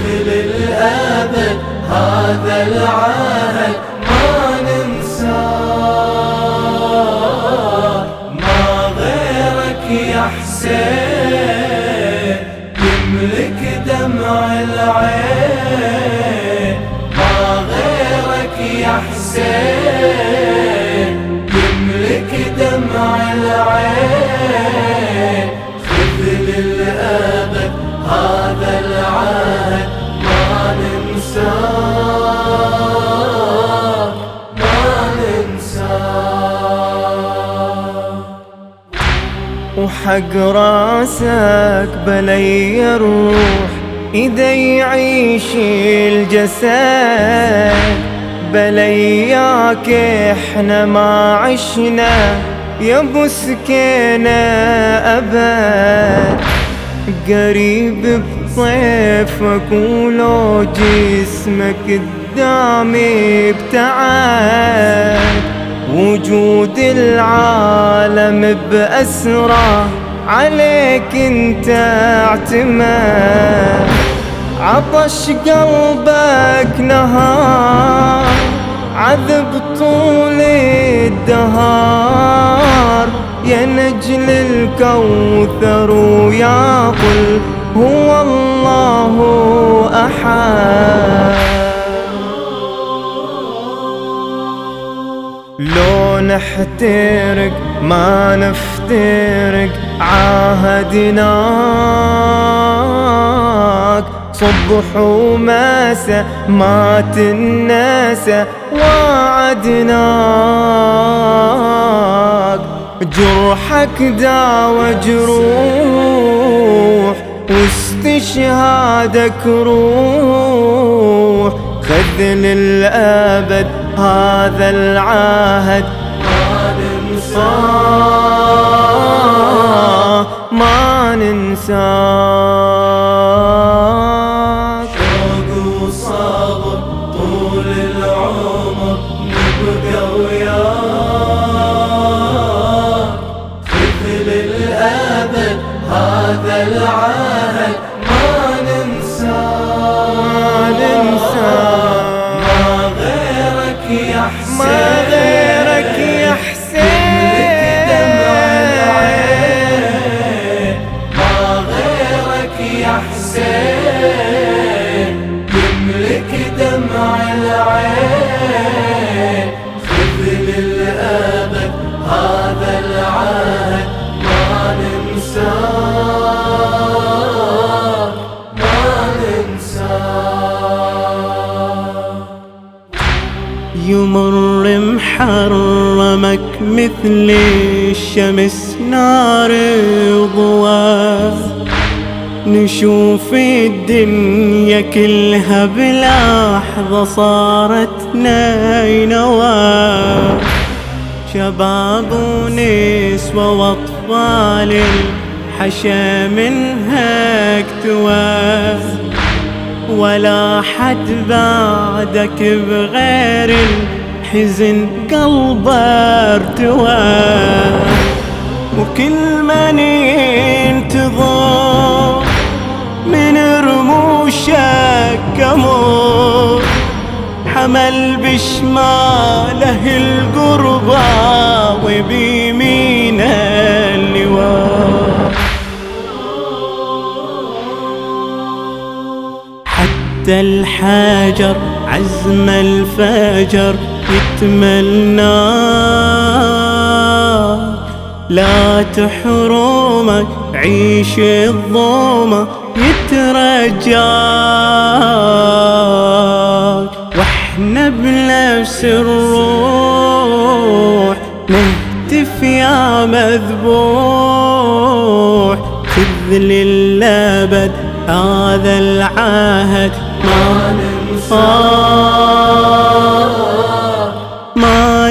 مثل الأبد هذا العهد ما ننساه. ما غيرك يا حسين يملك دمع العين، ما غيرك يا حسين يملك دمع العين. خذ للأبد هذا العهد ما ننساه، ما ننساه. وحق راسك بلي الروح إذا يعيش الجسد، بلياك احنا ما عشنا يا ابو سكينة أبد. قريب بطيفك ولو جسمك قدامي ابتعد، وجود العالم بأسره عليك انت اعتمد. عطش قلبك نهار عذب طول الدهار، يا نجل الكوثر ويا قل هو الله أحد. لو نحترق ما نفترق عاهدناك، صبح ومساء ما تنسى وعدناك. جرحك داوى جروح واستشهادك روح. خذ للأبد هذا العهد ما ننساه، ما ننساه. شوق وصبر طول العمر نبقى وياك. خذ للأبد هذا العهد ما ننساه، ما ننساه. ما غيرك يا حسين، ما غيرك يا يملك دمع العين. ما غيرك يا حسين يملك دمع العين. خذ للأبد هذا العهد ما ننساه، ما ننساه. يمر محرمك مثل الشمس نار وضوى، نشوف الدنيا كلها بلحظة صارت نينوى. شباب ونسوة واطفال الحشا منها اكتوى، ولا حد بعدك بغير الحزن قلبه ارتوى. وكل من ينتظر من رموشك كمر، حمل بشماله القربى وبيمينه اللواء. حتى الحجر عزم الفجر يتمناك، لا تحرمك عيش الظلمة يترجاك. واحنا بنفس الروح نهتف يا مذبوح. خذ للأبد هذا العهد ما ننساه، ما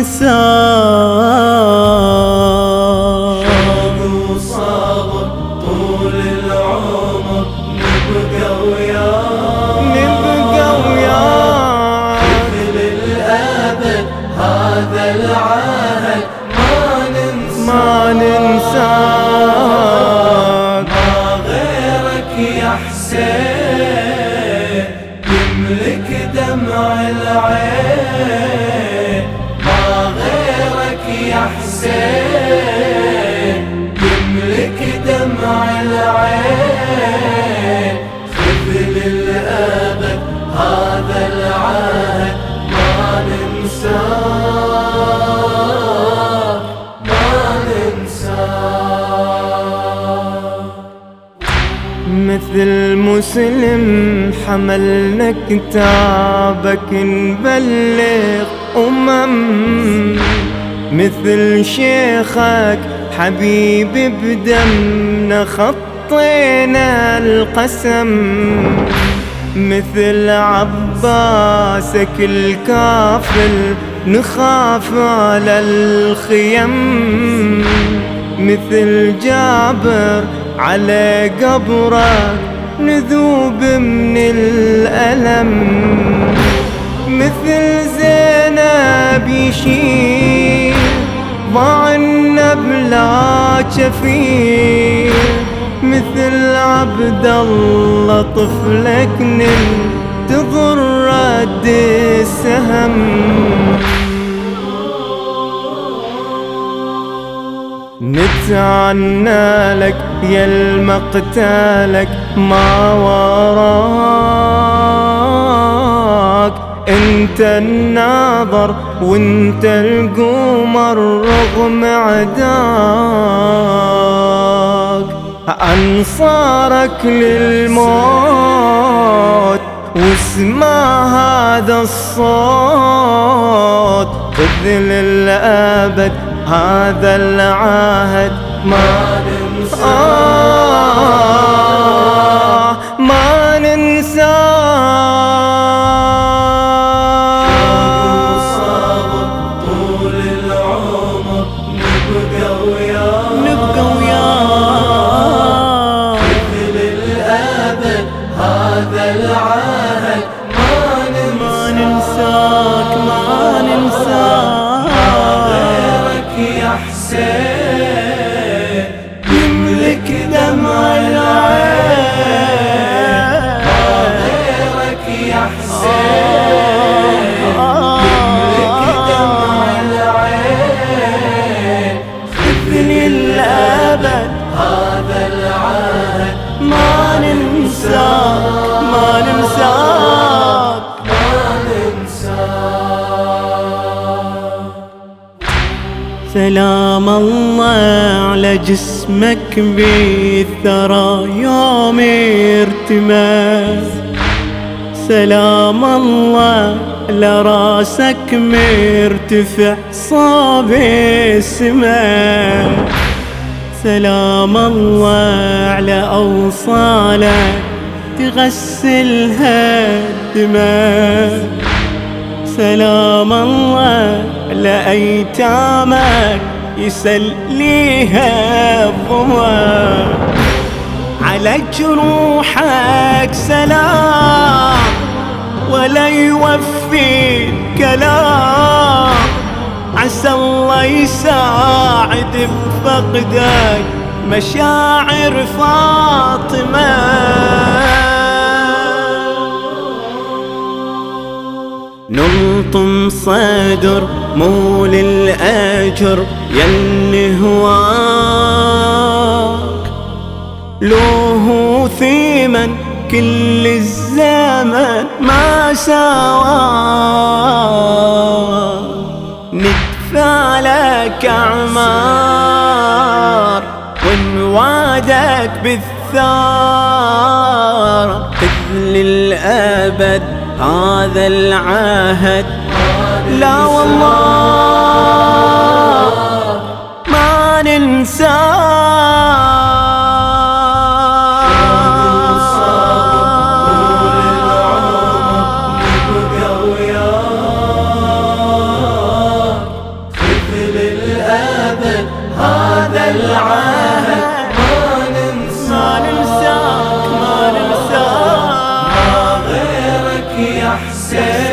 ننساه. شوق وصبر طول العمر نبقى وياك، نبقى وياك. خذ للأبد هذا العهد ما ننساه. ما ننساك. ما غيرك يا حسين مسلم حملنا كتابك نبلغ مثل شيخك حبيب بدمنا خطينا القسم، مثل عباسك الكافل نخاف على الخيم، مثل جابر على قبرك نذوب من الألم، مثل زينب يشيل ضعنا بلا كفيل، مثل عبد الله طفلك ننتظر رد السهم. نتعنى لك يا المقتالك ما وراك، انت الناظر وانت القمر رغم عداك، انصارك للموت واسمع هذا الصوت، خذ للأبد هذا العهد ما ننساه ما ننساه. صابر طول العمر نبقى وياك، مثل الأبد هذا العهد ما ننساك ما ننساك يا حسين، يملك دمع العين ما غيرك يا حسين، يملك دمع العين، خذني الأبد هذا العهد ما ننساك ما ننساك ما ننساك. سلام الله على جسمك بالثرى يوم ارتمى، سلام الله على راسك مرتفع صاب السماء، سلام الله على أوصالك تغسلها الدماء، سلام الله على أيتامك يسليها الظما، على جروحك سلام ولا يوفي الكلام، عسى الله يساعد بفقدك مشاعر فاطمة. نلطم صدر مو للأجر يلي هواك، لوه ثيمن كل الزمن ما سواك، ندفع لك أعمار ونوعدك بالثار، خذ للأبد هذا العهد لا والله ما ننساه. هذا العهد ما ننساك ما ننساك ما غيرك يا حسين.